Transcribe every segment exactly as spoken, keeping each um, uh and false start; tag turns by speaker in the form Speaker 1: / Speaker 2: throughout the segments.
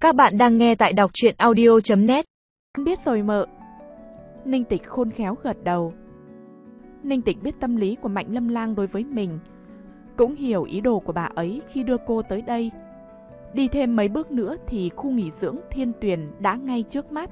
Speaker 1: Các bạn đang nghe tại đọc truyện audio chấm net.
Speaker 2: Biết rồi mợ. Ninh Tịch khôn khéo gật đầu. Ninh Tịch biết tâm lý của Mạnh Lâm Lang đối với mình, cũng hiểu ý đồ của bà ấy khi đưa cô tới đây. Đi thêm mấy bước nữa thì khu nghỉ dưỡng Thiên Tuyền đã ngay trước mắt.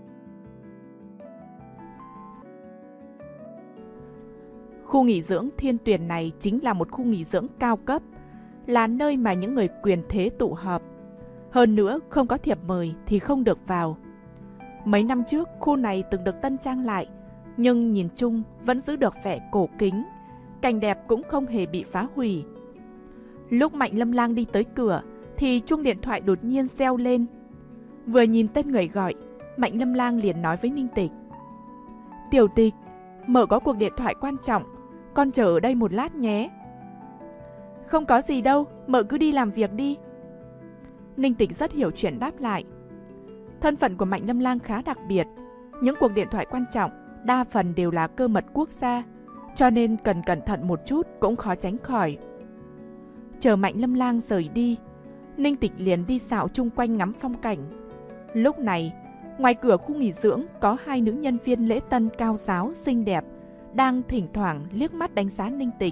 Speaker 2: Khu nghỉ dưỡng Thiên Tuyền này chính là một khu nghỉ dưỡng cao cấp, là nơi mà những người quyền thế tụ họp. Hơn nữa, không có thiệp mời thì không được vào. Mấy năm trước, khu này từng được tân trang lại, nhưng nhìn chung vẫn giữ được vẻ cổ kính, cảnh đẹp cũng không hề bị phá hủy. Lúc Mạnh Lâm Lang đi tới cửa, thì chuông điện thoại đột nhiên reo lên. Vừa nhìn tên người gọi, Mạnh Lâm Lang liền nói với Ninh Tịch: "Tiểu Tịch, mợ có cuộc điện thoại quan trọng, con chờ ở đây một lát nhé." "Không có gì đâu, mợ cứ đi làm việc đi." Ninh Tịch rất hiểu chuyện đáp lại. Thân phận của Mạnh Lâm Lang khá đặc biệt, những cuộc điện thoại quan trọng đa phần đều là cơ mật quốc gia, cho nên cần cẩn thận một chút cũng khó tránh khỏi. Chờ Mạnh Lâm Lang rời đi, Ninh Tịch liền đi dạo chung quanh ngắm phong cảnh. Lúc này, ngoài cửa khu nghỉ dưỡng có hai nữ nhân viên lễ tân cao ráo xinh đẹp, đang thỉnh thoảng liếc mắt đánh giá Ninh Tịch.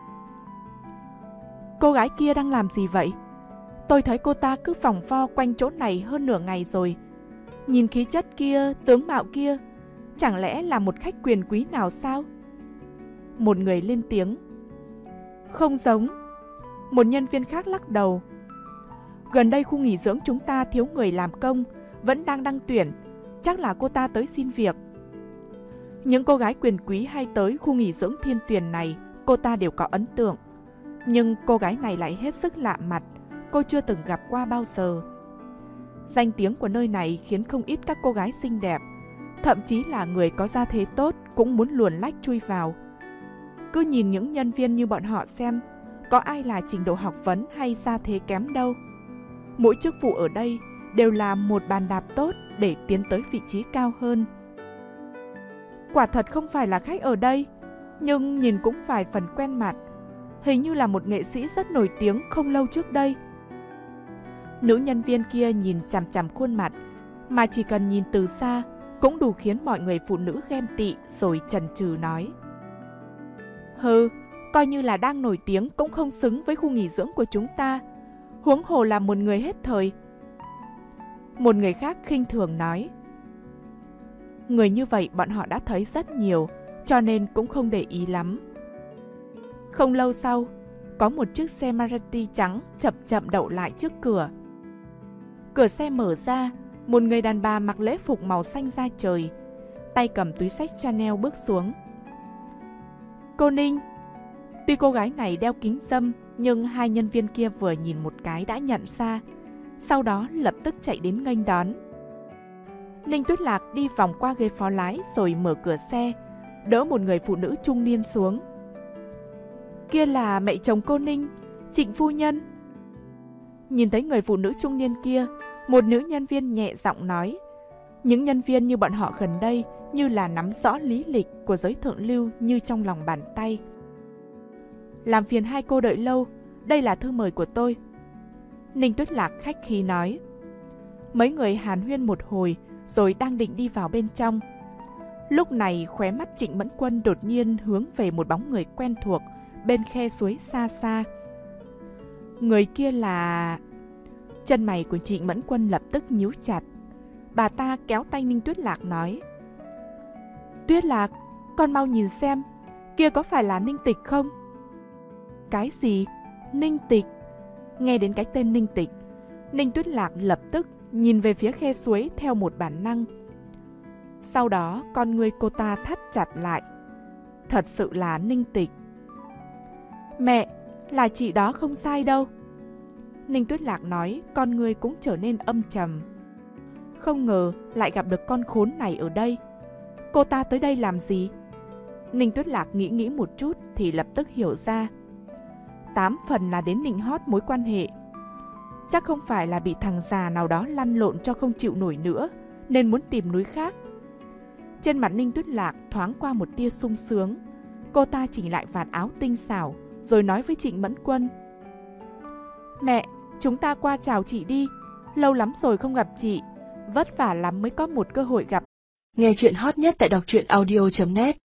Speaker 2: "Cô gái kia đang làm gì vậy? Tôi thấy cô ta cứ vòng vo quanh chỗ này hơn nửa ngày rồi. Nhìn khí chất kia, tướng mạo kia, chẳng lẽ là một khách quyền quý nào sao?" Một người lên tiếng. "Không giống." Một nhân viên khác lắc đầu. "Gần đây khu nghỉ dưỡng chúng ta thiếu người làm công, vẫn đang đăng tuyển, chắc là cô ta tới xin việc." Những cô gái quyền quý hay tới khu nghỉ dưỡng Thiên Tuyền này, cô ta đều có ấn tượng. Nhưng cô gái này lại hết sức lạ mặt, cô chưa từng gặp qua bao giờ. Danh tiếng của nơi này khiến không ít các cô gái xinh đẹp, thậm chí là người có gia thế tốt cũng muốn luồn lách chui vào. Cứ nhìn những nhân viên như bọn họ xem, có ai là trình độ học vấn hay gia thế kém đâu. Mỗi chức vụ ở đây đều là một bàn đạp tốt để tiến tới vị trí cao hơn. Quả thật không phải là khách ở đây, nhưng nhìn cũng vài phần quen mặt. Hình như là một nghệ sĩ rất nổi tiếng không lâu trước đây. Nữ nhân viên kia nhìn chằm chằm khuôn mặt, mà chỉ cần nhìn từ xa cũng đủ khiến mọi người phụ nữ ghen tị, rồi chần chừ nói: "Hừ, coi như là đang nổi tiếng cũng không xứng với khu nghỉ dưỡng của chúng ta, huống hồ là một người hết thời." Một người khác khinh thường nói: "Người như vậy bọn họ đã thấy rất nhiều, cho nên cũng không để ý lắm." Không lâu sau, có một chiếc xe Maserati trắng chậm chậm đậu lại trước cửa. Cửa xe mở ra, một người đàn bà mặc lễ phục màu xanh da trời, tay cầm túi xách Chanel bước xuống. "Cô Ninh." Tuy cô gái này đeo kính râm, nhưng hai nhân viên kia vừa nhìn một cái đã nhận ra, sau đó lập tức chạy đến nghênh đón. Ninh Tuyết Lạc đi vòng qua ghế phó lái rồi mở cửa xe, đỡ một người phụ nữ trung niên xuống. "Kia là mẹ chồng cô Ninh, Trịnh phu nhân." Nhìn thấy người phụ nữ trung niên kia, một nữ nhân viên nhẹ giọng nói. Những nhân viên như bọn họ gần đây như là nắm rõ lý lịch của giới thượng lưu như trong lòng bàn tay. "Làm phiền hai cô đợi lâu, đây là thư mời của tôi." Ninh Tuyết Lạc khách khí nói. Mấy người hàn huyên một hồi rồi đang định đi vào bên trong. Lúc này khóe mắt Trịnh Mẫn Quân đột nhiên hướng về một bóng người quen thuộc bên khe suối xa xa. Người kia là... Chân mày của Trịnh Mẫn Quân lập tức nhíu chặt. Bà ta kéo tay Ninh Tuyết Lạc nói: "Tuyết Lạc, con mau nhìn xem, kia có phải là Ninh Tịch không?" "Cái gì? Ninh Tịch?" Nghe đến cái tên Ninh Tịch, Ninh Tuyết Lạc lập tức nhìn về phía khe suối theo một bản năng. Sau đó con người cô ta thắt chặt lại. Thật sự là Ninh Tịch. "Mẹ, là chị đó không sai đâu." Ninh Tuyết Lạc nói, con người cũng trở nên âm trầm. Không ngờ lại gặp được con khốn này ở đây. Cô ta tới đây làm gì? Ninh Tuyết Lạc nghĩ nghĩ một chút thì lập tức hiểu ra. Tám phần là đến nịnh hót mối quan hệ. Chắc không phải là bị thằng già nào đó lăn lộn cho không chịu nổi nữa, nên muốn tìm núi khác. Trên mặt Ninh Tuyết Lạc thoáng qua một tia sung sướng. Cô ta chỉnh lại vạt áo tinh xảo rồi nói với Trịnh Mẫn Quân: "Mẹ, chúng ta qua chào chị đi. lâu lắm rồi không gặp chị, vất vả lắm mới có một cơ hội gặp.
Speaker 3: Nghe chuyện hot nhất tại đọc truyện audio chấm net.